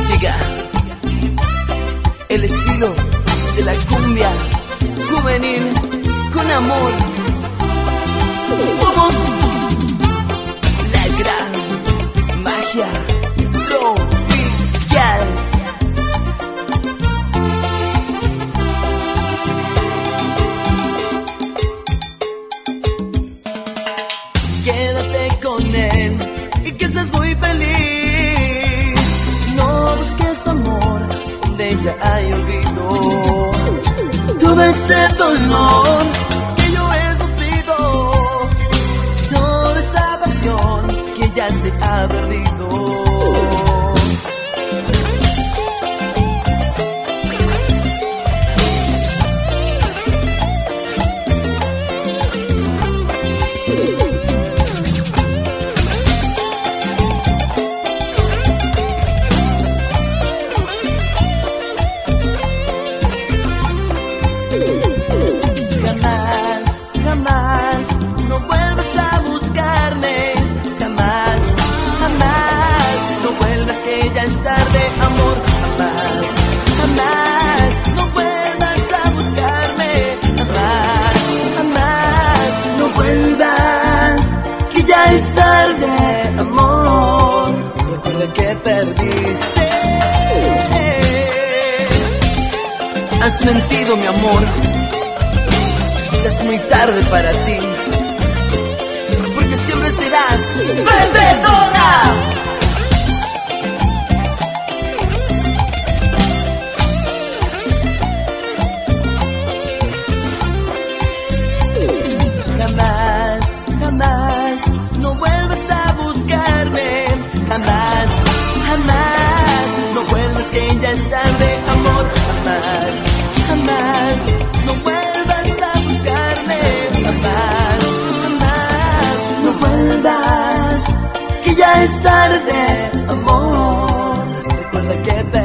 Llega el estilo de la cumbia juvenil con amor. Somos la gran magia tropical. Quédate con él y que seas muy feliz. No busques amor donde ya hay olvido. Todo este dolor que yo he sufrido, toda esa pasión que ya se ha perdido. Jamás, jamás, no vuelvas a buscarme. Jamás, jamás, no vuelvas que ya es tarde, amor. Jamás, jamás, no vuelvas a buscarme. Jamás, jamás, no vuelvas que ya es tarde, amor. Recuerda que perdiste. Has mentido, mi amor. Ya es muy tarde para ti, porque siempre serás perdedora. Jamás, jamás, no vuelvas a buscarme. Jamás, jamás, no vuelvas que ya es tarde, amor. Jamás, jamás, no vuelvas a buscarme. Jamás, jamás, no vuelvas que ya es tarde, amor. Recuerda que